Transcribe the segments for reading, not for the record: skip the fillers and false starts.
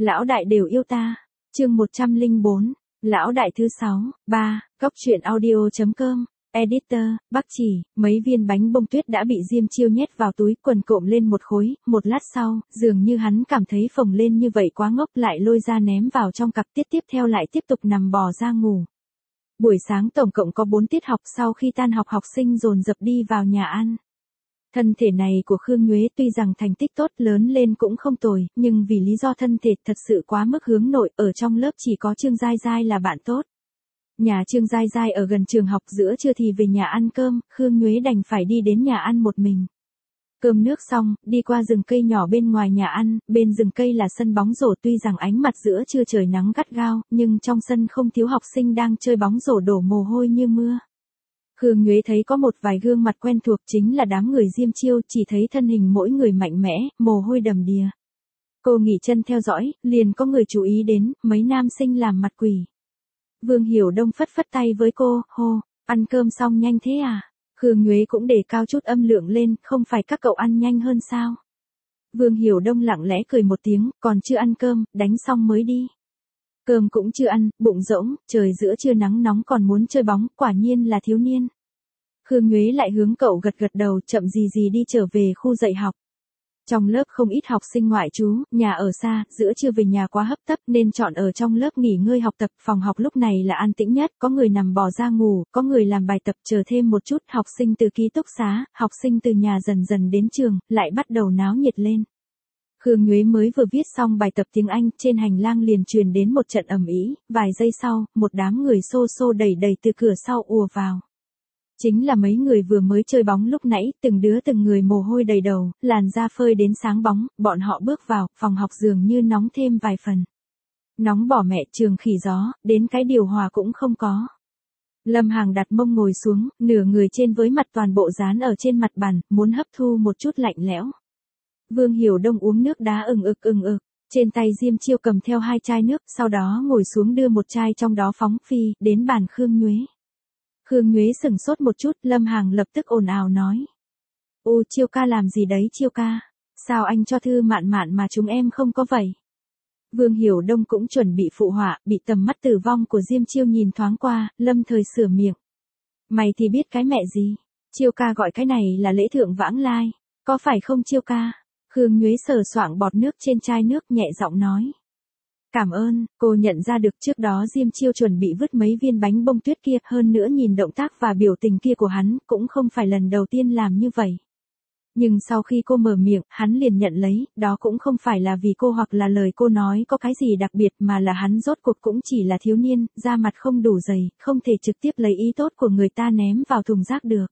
Lão đại đều yêu ta. Chương 104. Lão đại thứ 6. 3. Góc truyện audio.com. Editor, Bắc Chỉ. Mấy viên bánh bông tuyết đã bị Diêm Chiêu nhét vào túi quần cộm lên một khối, một lát sau, dường như hắn cảm thấy phồng lên như vậy quá ngốc lại lôi ra ném vào trong cặp tiết tiếp theo lại tiếp tục nằm bò ra ngủ. Buổi sáng tổng cộng có 4 tiết học, sau khi tan học học sinh dồn dập đi vào nhà ăn. Thân thể này của Khương Nhuế tuy rằng thành tích tốt lớn lên cũng không tồi, nhưng vì lý do thân thể thật sự quá mức hướng nội, ở trong lớp chỉ có Trương Giai Giai là bạn tốt. Nhà Trương Giai Giai ở gần trường học, giữa trưa thì về nhà ăn cơm, Khương Nhuế đành phải đi đến nhà ăn một mình. Cơm nước xong, đi qua rừng cây nhỏ bên ngoài nhà ăn, bên rừng cây là sân bóng rổ, tuy rằng ánh mặt giữa trưa trời nắng gắt gao, nhưng trong sân không thiếu học sinh đang chơi bóng rổ đổ mồ hôi như mưa. Khương Nhuế thấy có một vài gương mặt quen thuộc, chính là đám người Diêm Chiêu, chỉ thấy thân hình mỗi người mạnh mẽ, mồ hôi đầm đìa. Cô nghỉ chân theo dõi, liền có người chú ý đến, mấy nam sinh làm mặt quỷ. Vương Hiểu Đông phất phất tay với cô, hô, ăn cơm xong nhanh thế à? Khương Nhuế cũng đề cao chút âm lượng lên, không phải các cậu ăn nhanh hơn sao? Vương Hiểu Đông lặng lẽ cười một tiếng, còn chưa ăn cơm, đánh xong mới đi. Cơm cũng chưa ăn, bụng rỗng, trời giữa trưa nắng nóng còn muốn chơi bóng, quả nhiên là thiếu niên. Khương Nhuế lại hướng cậu gật gật đầu, chậm gì gì đi trở về khu dạy học. Trong lớp không ít học sinh ngoại trú, nhà ở xa, giữa trưa về nhà quá hấp tấp nên chọn ở trong lớp nghỉ ngơi học tập. Phòng học lúc này là an tĩnh nhất, có người nằm bò ra ngủ, có người làm bài tập, chờ thêm một chút. Học sinh từ ký túc xá, học sinh từ nhà dần dần đến trường, lại bắt đầu náo nhiệt lên. Khương Nhuế mới vừa viết xong bài tập tiếng Anh, trên hành lang liền truyền đến một trận ầm ĩ, vài giây sau, một đám người xô xô đẩy đẩy từ cửa sau ùa vào. Chính là mấy người vừa mới chơi bóng lúc nãy, từng người mồ hôi đầy đầu, làn da phơi đến sáng bóng, bọn họ bước vào, phòng học dường như nóng thêm vài phần. Nóng bỏ mẹ, trường khỉ gió, đến cái điều hòa cũng không có. Lâm Hằng đặt mông ngồi xuống, nửa người trên với mặt toàn bộ dán ở trên mặt bàn, muốn hấp thu một chút lạnh lẽo. Vương Hiểu Đông uống nước đá ừng ực. Trên tay Diêm Chiêu cầm theo 2 chai nước, sau đó ngồi xuống đưa một chai trong đó phóng phi, đến bàn Khương Nhuế. Khương Nhuế sửng sốt một chút, Lâm Hằng lập tức ồn ào nói. Chiêu ca làm gì đấy Chiêu ca? Sao anh cho Thư Mạn Mạn mà chúng em không có vậy? Vương Hiểu Đông cũng chuẩn bị phụ họa, bị tầm mắt tử vong của Diêm Chiêu nhìn thoáng qua, lâm thời sửa miệng. Mày thì biết cái mẹ gì? Chiêu ca gọi cái này là lễ thượng vãng lai. Có phải không Chiêu ca? Khương Nhuế sờ soạng bọt nước trên chai nước, nhẹ giọng nói. Cảm ơn, cô nhận ra được trước đó Diêm Chiêu chuẩn bị vứt mấy viên bánh bông tuyết kia, hơn nữa nhìn động tác và biểu tình kia của hắn, cũng không phải lần đầu tiên làm như vậy. Nhưng sau khi cô mở miệng, hắn liền nhận lấy, đó cũng không phải là vì cô hoặc là lời cô nói có cái gì đặc biệt, mà là hắn rốt cuộc cũng chỉ là thiếu niên, da mặt không đủ dày, không thể trực tiếp lấy ý tốt của người ta ném vào thùng rác được.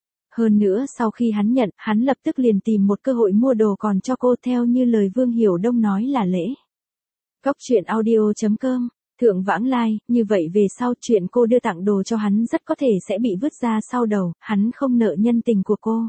Hơn nữa sau khi hắn nhận, hắn lập tức liền tìm một cơ hội mua đồ còn cho cô, theo như lời Vương Hiểu Đông nói là lễ. Góc truyện audio.com. Thượng vãng lai, như vậy về sau chuyện cô đưa tặng đồ cho hắn rất có thể sẽ bị vứt ra sau đầu, hắn không nợ nhân tình của cô.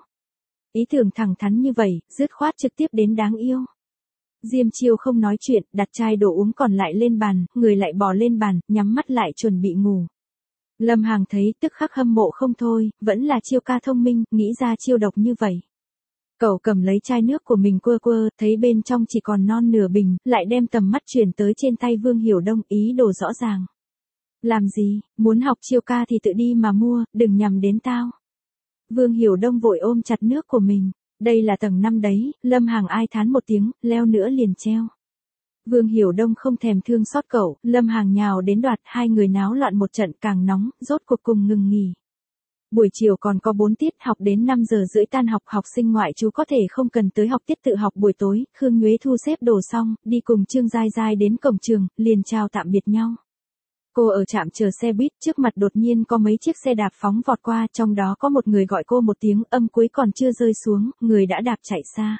Ý tưởng thẳng thắn như vậy, dứt khoát trực tiếp đến đáng yêu. Diêm Chiêu không nói chuyện, đặt chai đồ uống còn lại lên bàn, người lại bò lên bàn, nhắm mắt lại chuẩn bị ngủ. Lâm Hằng thấy tức khắc hâm mộ không thôi, vẫn là Chiêu ca thông minh, nghĩ ra chiêu độc như vậy. Cậu cầm lấy chai nước của mình quơ, thấy bên trong chỉ còn non nửa bình, lại đem tầm mắt chuyển tới trên tay Vương Hiểu Đông, ý đồ rõ ràng. Làm gì, muốn học Chiêu ca thì tự đi mà mua, đừng nhằm đến tao. Vương Hiểu Đông vội ôm chặt nước của mình, đây là tầng 5 đấy, Lâm Hằng ai thán một tiếng, leo nữa liền treo. Vương Hiểu Đông không thèm thương xót cậu, Lâm Hằng nhào đến đoạt, hai người náo loạn một trận càng nóng, rốt cuộc cùng ngừng nghỉ. Buổi chiều còn có 4 tiết học, đến 5 giờ rưỡi tan học, học sinh ngoại trú có thể không cần tới học tiết tự học buổi tối. Khương Nhuế thu xếp đồ xong, đi cùng Trương Giai Giai đến cổng trường, liền chào tạm biệt nhau. Cô ở trạm chờ xe buýt, trước mặt đột nhiên có mấy chiếc xe đạp phóng vọt qua, trong đó có một người gọi cô một tiếng, âm cuối còn chưa rơi xuống, người đã đạp chạy xa.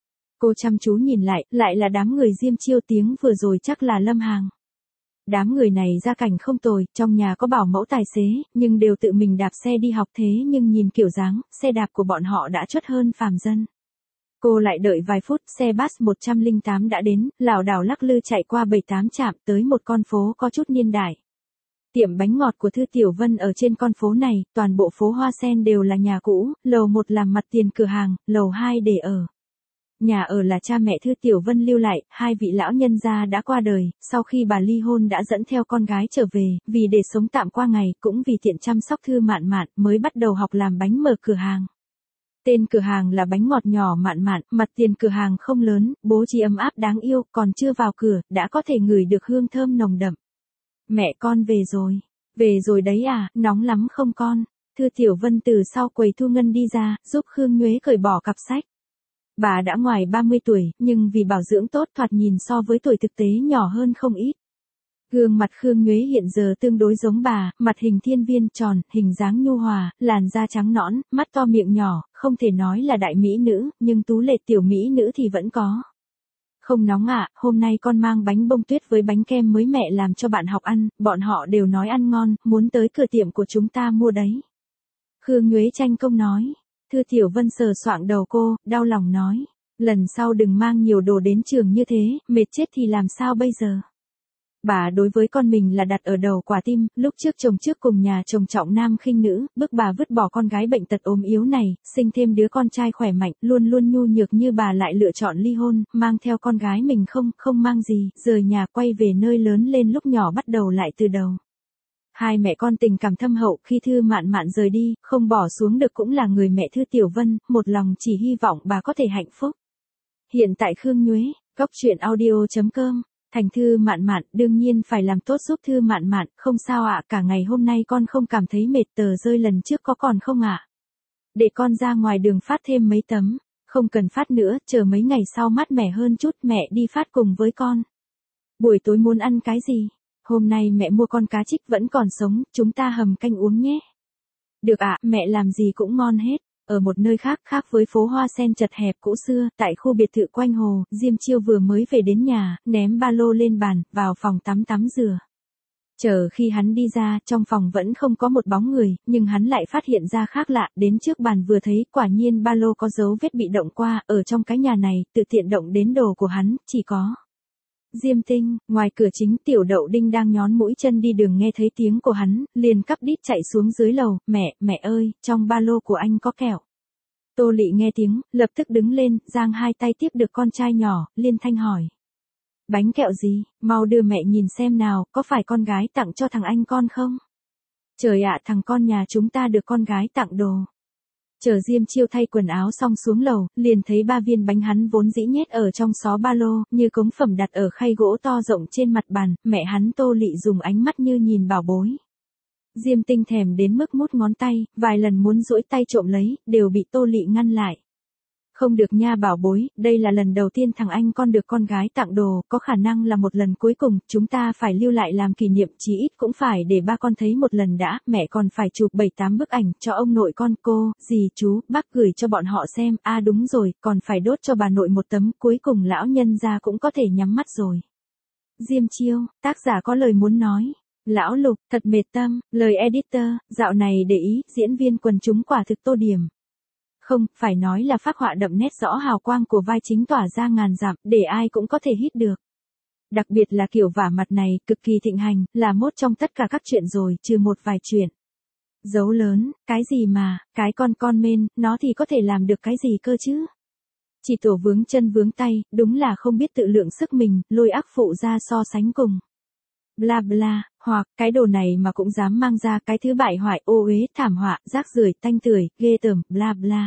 Cô chăm chú nhìn lại là đám người Diêm Chiêu, tiếng vừa rồi chắc là Lâm Hằng. Đám người này gia cảnh không tồi, trong nhà có bảo mẫu tài xế, nhưng đều tự mình đạp xe đi học, thế nhưng nhìn kiểu dáng, xe đạp của bọn họ đã chất hơn phàm dân. Cô lại đợi vài phút, xe bus 108 đã đến, lảo đảo lắc lư chạy qua 7-8 trạm, tới một con phố có chút niên đại. Tiệm bánh ngọt của Thư Tiểu Vân ở trên con phố này, toàn bộ phố Hoa Sen đều là nhà cũ, lầu 1 làm mặt tiền cửa hàng, lầu 2 để ở. Nhà ở là cha mẹ Thư Tiểu Vân lưu lại, hai vị lão nhân gia đã qua đời, sau khi bà ly hôn đã dẫn theo con gái trở về, vì để sống tạm qua ngày, cũng vì tiện chăm sóc Thư Mạn Mạn, mới bắt đầu học làm bánh mở cửa hàng. Tên cửa hàng là bánh ngọt nhỏ Mạn Mạn, mặt tiền cửa hàng không lớn, bố trí ấm áp đáng yêu, còn chưa vào cửa, đã có thể ngửi được hương thơm nồng đậm. Mẹ con về rồi. Về rồi đấy à, nóng lắm không con? Thư Tiểu Vân từ sau quầy thu ngân đi ra, giúp Khương Nhuế cởi bỏ cặp sách. Bà đã ngoài 30 tuổi, nhưng vì bảo dưỡng tốt thoạt nhìn so với tuổi thực tế nhỏ hơn không ít. Gương mặt Khương Nhuế hiện giờ tương đối giống bà, mặt hình thiên viên tròn, hình dáng nhu hòa, làn da trắng nõn, mắt to miệng nhỏ, không thể nói là đại mỹ nữ, nhưng tú lệ tiểu mỹ nữ thì vẫn có. Không nóng ạ, hôm nay con mang bánh bông tuyết với bánh kem mới mẹ làm cho bạn học ăn, bọn họ đều nói ăn ngon, muốn tới cửa tiệm của chúng ta mua đấy. Khương Nhuế tranh công nói. Thư Tiểu Vân sờ soạng đầu cô, đau lòng nói. Lần sau đừng mang nhiều đồ đến trường như thế, mệt chết thì làm sao bây giờ? Bà đối với con mình là đặt ở đầu quả tim, lúc trước chồng trước cùng nhà chồng trọng nam khinh nữ, bức bà vứt bỏ con gái bệnh tật ốm yếu này, sinh thêm đứa con trai khỏe mạnh, luôn luôn nhu nhược như bà lại lựa chọn ly hôn, mang theo con gái mình không mang gì, rời nhà quay về nơi lớn lên lúc nhỏ bắt đầu lại từ đầu. Hai mẹ con tình cảm thâm hậu, khi Thư Mạn Mạn rời đi, không bỏ xuống được cũng là người mẹ Thư Tiểu Vân, một lòng chỉ hy vọng bà có thể hạnh phúc. Hiện tại Khương Nhuế, Cóc Truyện Audio.com, thành Thư Mạn Mạn, đương nhiên phải làm tốt giúp Thư Mạn Mạn, không sao ạ, cả ngày hôm nay con không cảm thấy mệt, tờ rơi lần trước có còn không ạ? Để con ra ngoài đường phát thêm mấy tấm, không cần phát nữa, chờ mấy ngày sau mát mẻ hơn chút, mẹ đi phát cùng với con. Buổi tối muốn ăn cái gì? Hôm nay mẹ mua con cá trích vẫn còn sống, chúng ta hầm canh uống nhé. Được ạ, mẹ làm gì cũng ngon hết. Ở một nơi khác với phố hoa sen chật hẹp cũ xưa, tại khu biệt thự quanh hồ, Diêm Chiêu vừa mới về đến nhà, ném ba lô lên bàn, vào phòng tắm rửa. Chờ khi hắn đi ra, trong phòng vẫn không có một bóng người, nhưng hắn lại phát hiện ra khác lạ, đến trước bàn vừa thấy, quả nhiên ba lô có dấu vết bị động qua, ở trong cái nhà này, tự tiện động đến đồ của hắn, chỉ có. Diêm Tinh, ngoài cửa chính Tiểu Đậu Đinh đang nhón mũi chân đi đường nghe thấy tiếng của hắn, liền cắp đít chạy xuống dưới lầu, mẹ ơi, trong ba lô của anh có kẹo. Tô Lị nghe tiếng, lập tức đứng lên, giang hai tay tiếp được con trai nhỏ, liên thanh hỏi. Bánh kẹo gì, mau đưa mẹ nhìn xem nào, có phải con gái tặng cho thằng anh con không? Trời ạ, thằng con nhà chúng ta được con gái tặng đồ. Chờ Diêm Chiêu thay quần áo xong xuống lầu, liền thấy 3 viên bánh hắn vốn dĩ nhét ở trong xó ba lô, như cống phẩm đặt ở khay gỗ to rộng trên mặt bàn, mẹ hắn Tô Lị dùng ánh mắt như nhìn bảo bối. Diêm Tinh thèm đến mức mút ngón tay, vài lần muốn duỗi tay trộm lấy, đều bị Tô Lị ngăn lại. Không được nha bảo bối, đây là lần đầu tiên thằng anh con được con gái tặng đồ, có khả năng là một lần cuối cùng, chúng ta phải lưu lại làm kỷ niệm, chí ít cũng phải để ba con thấy một lần đã, mẹ còn phải chụp 7-8 bức ảnh cho ông nội con, cô, dì, chú, bác gửi cho bọn họ xem, đúng rồi, còn phải đốt cho bà nội một tấm, cuối cùng lão nhân gia cũng có thể nhắm mắt rồi. Diêm Chiêu, tác giả có lời muốn nói. Lão Lục, thật mệt tâm, lời editor, dạo này để ý, diễn viên quần chúng quả thực tô điểm. Không, phải nói là phác họa đậm nét rõ hào quang của vai chính tỏa ra ngàn dặm, để ai cũng có thể hít được. Đặc biệt là kiểu vả mặt này, cực kỳ thịnh hành, là mốt trong tất cả các chuyện rồi, trừ một vài chuyện. Dấu lớn, cái gì mà, cái con mên, nó thì có thể làm được cái gì cơ chứ? Chỉ tổ vướng chân vướng tay, đúng là không biết tự lượng sức mình, lôi ác phụ ra so sánh cùng. Bla bla, hoặc, cái đồ này mà cũng dám mang ra, cái thứ bại hoại, ô uế, thảm họa, rác rưởi, tanh tưởi, ghê tởm, bla bla.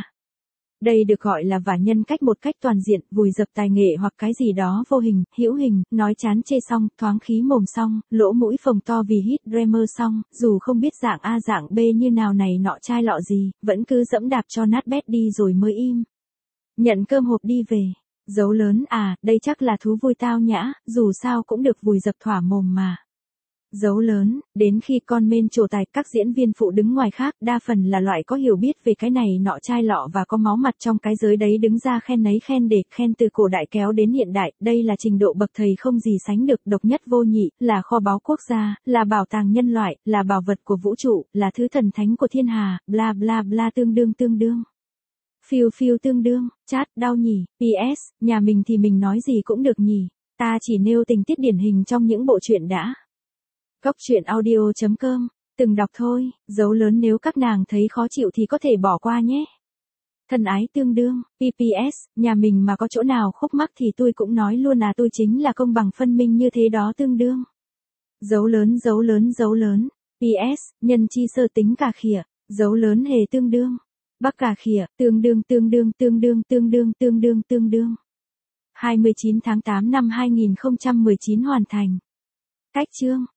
Đây được gọi là vả nhân cách một cách toàn diện, vùi dập tài nghệ hoặc cái gì đó vô hình, hữu hình, nói chán chê xong, thoáng khí mồm xong, lỗ mũi phồng to vì hít dreamer xong, dù không biết dạng A dạng B như nào này nọ chai lọ gì, vẫn cứ dẫm đạp cho nát bét đi rồi mới im. Nhận cơm hộp đi về. Dấu lớn đây chắc là thú vui tao nhã, dù sao cũng được vùi dập thỏa mồm mà. Dấu lớn, đến khi con mên trổ tài, các diễn viên phụ đứng ngoài khác, đa phần là loại có hiểu biết về cái này nọ chai lọ và có máu mặt trong cái giới đấy đứng ra khen nấy khen để khen từ cổ đại kéo đến hiện đại, đây là trình độ bậc thầy không gì sánh được, độc nhất vô nhị, là kho báu quốc gia, là bảo tàng nhân loại, là bảo vật của vũ trụ, là thứ thần thánh của thiên hà, bla bla bla tương đương. Phiêu phiêu tương đương, chát, đau nhỉ, PS, nhà mình thì mình nói gì cũng được nhỉ, ta chỉ nêu tình tiết điển hình trong những bộ truyện đã. Cóc Truyện Audio.com, từng đọc thôi, dấu lớn nếu các nàng thấy khó chịu thì có thể bỏ qua nhé. Thân ái tương đương, PPS, nhà mình mà có chỗ nào khúc mắc thì tôi cũng nói luôn à, tôi chính là công bằng phân minh như thế đó, tương đương. Dấu lớn dấu lớn dấu lớn. PS, nhân chi sơ tính cả khỉa, dấu lớn hề tương đương. Bắc cả khỉa, tương đương tương đương tương đương tương đương tương đương tương đương. 29 tháng 8 năm 2019 hoàn thành. Cách chương